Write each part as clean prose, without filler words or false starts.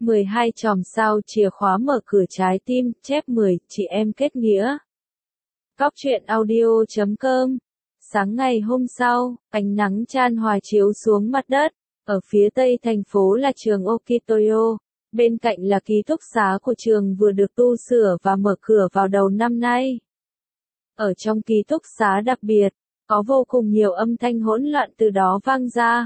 12 chòm sao chìa khóa mở cửa trái tim, chép 10, chị em kết nghĩa. Cóc truyện audio.com. Sáng ngày hôm sau, ánh nắng chan hòa chiếu xuống mặt đất. Ở phía tây thành phố là trường Okitoyo. Bên cạnh là ký túc xá của trường vừa được tu sửa và mở cửa vào đầu năm nay. Ở trong ký túc xá đặc biệt, có vô cùng nhiều âm thanh hỗn loạn từ đó vang ra.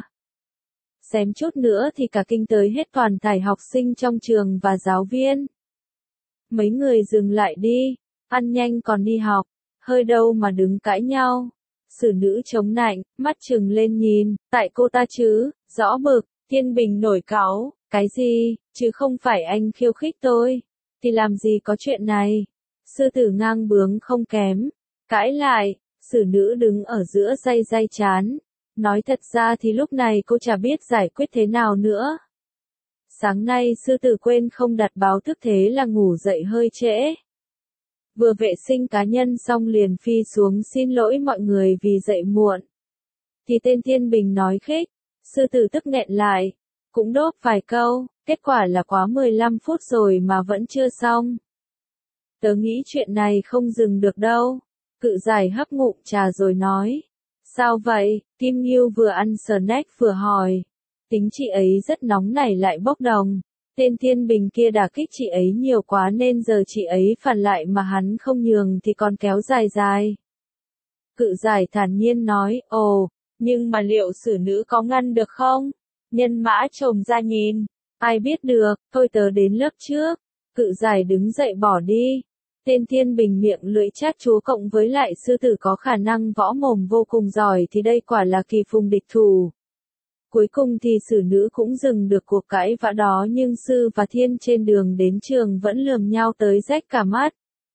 Xém chút nữa thì cả kinh tới hết toàn thảy học sinh trong trường và giáo viên. Mấy người dừng lại đi, ăn nhanh còn đi học, hơi đâu mà đứng cãi nhau. Xử nữ chống nạnh, mắt trừng lên nhìn, tại cô ta chứ, rõ bực, Thiên Bình nổi cáu, cái gì, chứ không phải anh khiêu khích tôi, thì làm gì có chuyện này. Sư tử ngang bướng không kém, cãi lại, xử nữ đứng ở giữa day chán. Nói thật ra thì lúc này cô chả biết giải quyết thế nào nữa. Sáng nay sư tử quên không đặt báo thức thế là ngủ dậy hơi trễ. Vừa vệ sinh cá nhân xong liền phi xuống xin lỗi mọi người vì dậy muộn. Thì tên Thiên Bình nói khích, sư tử tức nghẹn lại, cũng đốt vài câu, kết quả là quá 15 phút rồi mà vẫn chưa xong. Tớ nghĩ chuyện này không dừng được đâu. Cự giải hấp ngụm trà rồi nói. Sao vậy? Kim Ngưu vừa ăn snack vừa hỏi. Tính chị ấy rất nóng nảy lại bốc đồng. Tên Thiên Bình kia đả kích chị ấy nhiều quá nên giờ chị ấy phản lại mà hắn không nhường thì còn kéo dài. Cự giải thản nhiên nói, ồ, nhưng mà liệu xử nữ có ngăn được không? Nhân mã trồm ra nhìn. Ai biết được, thôi tớ đến lớp trước. Cự giải đứng dậy bỏ đi. Tên Thiên Bình miệng lưỡi chát chúa cộng với lại sư tử có khả năng võ mồm vô cùng giỏi thì đây quả là kỳ phùng địch thủ. Cuối cùng thì xử nữ cũng dừng được cuộc cãi vã đó nhưng sư và Thiên trên đường đến trường vẫn lườm nhau tới rách cả mắt.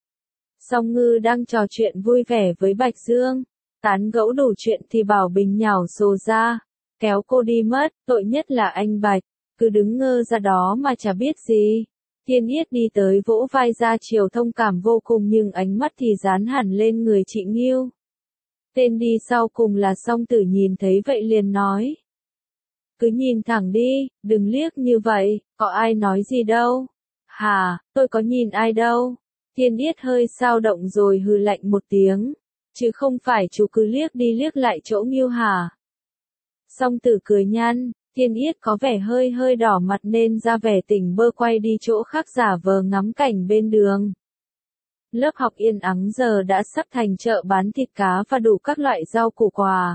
Song Ngư đang trò chuyện vui vẻ với Bạch Dương, tán gẫu đủ chuyện thì Bảo Bình nhào xô ra, kéo cô đi mất, tội nhất là anh Bạch, cứ đứng ngơ ra đó mà chả biết gì. Thiên Yết đi tới vỗ vai ra chiều thông cảm vô cùng nhưng ánh mắt thì dán hẳn lên người chị Ngưu. Tên đi sau cùng là Song Tử nhìn thấy vậy liền nói. Cứ nhìn thẳng đi, đừng liếc như vậy, có ai nói gì đâu. Hà, tôi có nhìn ai đâu. Thiên Yết hơi xao động rồi hừ lạnh một tiếng. Chứ không phải chú cứ liếc đi liếc lại chỗ Ngưu hả? Song Tử cười nhăn. Thiên Yết có vẻ hơi đỏ mặt nên ra vẻ tỉnh bơ quay đi chỗ khác giả vờ ngắm cảnh bên đường. Lớp học yên ắng giờ đã sắp thành chợ bán thịt cá và đủ các loại rau củ quả.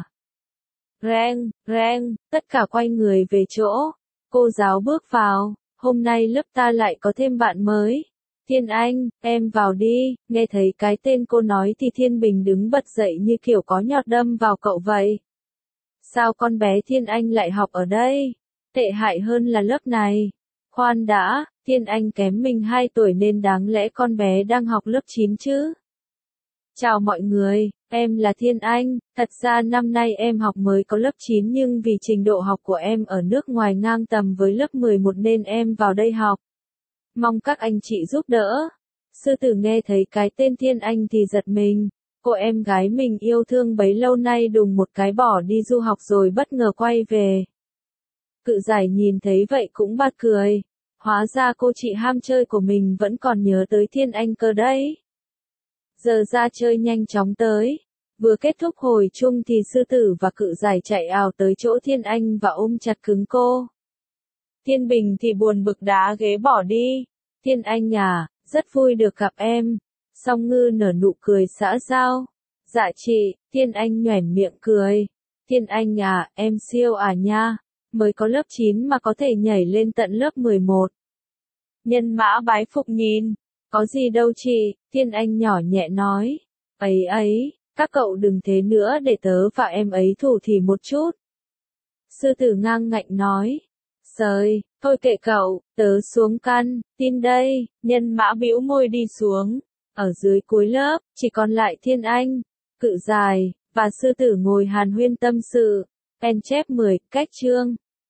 Reng, tất cả quay người về chỗ. Cô giáo bước vào, hôm nay lớp ta lại có thêm bạn mới. Thiên Anh, em vào đi, nghe thấy cái tên cô nói thì Thiên Bình đứng bật dậy như kiểu có nhọt đâm vào cậu vậy. Sao con bé Thiên Anh lại học ở đây? Tệ hại hơn là lớp này. Khoan đã, Thiên Anh kém mình 2 tuổi nên đáng lẽ con bé đang học lớp 9 chứ. Chào mọi người, em là Thiên Anh, thật ra năm nay em học mới có lớp 9 nhưng vì trình độ học của em ở nước ngoài ngang tầm với lớp 11 nên em vào đây học. Mong các anh chị giúp đỡ. Sư tử nghe thấy cái tên Thiên Anh thì giật mình. Cô em gái mình yêu thương bấy lâu nay đùng một cái bỏ đi du học rồi bất ngờ quay về. Cự giải nhìn thấy vậy cũng bật cười. Hóa ra cô chị ham chơi của mình vẫn còn nhớ tới Thiên Anh cơ đấy. Giờ ra chơi nhanh chóng tới. Vừa kết thúc hồi chung thì sư tử và cự giải chạy ào tới chỗ Thiên Anh và ôm chặt cứng cô. Thiên Bình thì buồn bực đá ghế bỏ đi. Thiên Anh à, rất vui được gặp em. Song Ngư nở nụ cười xã giao. Dạ chị, Thiên Anh nhoẻn miệng cười. Thiên Anh à, em siêu à nha. Mới có lớp 9 mà có thể nhảy lên tận lớp 11. Nhân mã bái phục nhìn. Có gì đâu chị, Thiên Anh nhỏ nhẹ nói. Ấy, các cậu đừng thế nữa để tớ và em ấy thủ thỉ một chút. Sư tử ngang ngạnh nói. Sời, thôi kệ cậu, tớ xuống căn, tin đây, nhân mã bĩu môi đi xuống. Ở dưới cuối lớp, chỉ còn lại Thiên Anh, cự dài, và sư tử ngồi hàn huyên tâm sự. Pen chép 10, cách chương.